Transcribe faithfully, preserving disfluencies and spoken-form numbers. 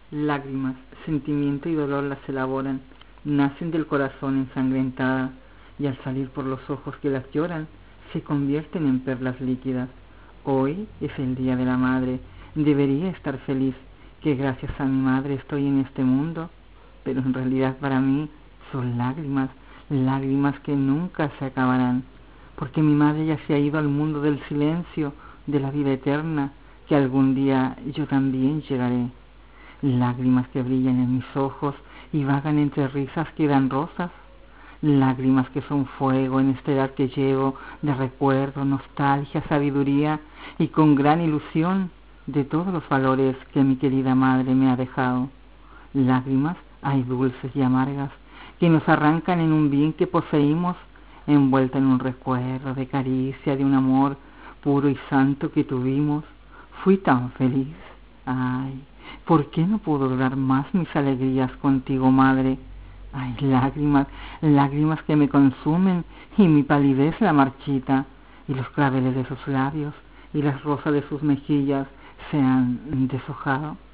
Lágrimas, sentimiento y dolor las elaboran, nacen del corazón ensangrentada, y al salir por los ojos que las lloran, se convierten en perlas líquidas. Hoy es el Día de la Madre, debería estar feliz, que gracias a mi madre estoy en este mundo, pero en realidad para mí son lágrimas, lágrimas que nunca se acabarán, porque mi madre ya se ha ido al mundo del silencio, de la vida eterna, que algún día yo también llegaré. Lágrimas que brillan en mis ojos y vagan entre risas que dan rosas. Lágrimas que son fuego en esta edad que llevo de recuerdo, nostalgia, sabiduría y con gran ilusión de todos los valores que mi querida madre me ha dejado. Lágrimas hay dulces y amargas que nos arrancan en un bien que poseímos, envuelta en un recuerdo de caricia, de un amor puro y santo que tuvimos. Fui tan feliz. Ay, ¿por qué no pudo durar más mis alegrías contigo, madre? Ay, lágrimas, lágrimas que me consumen y mi palidez la marchita, y los claveles de sus labios y las rosas de sus mejillas se han deshojado.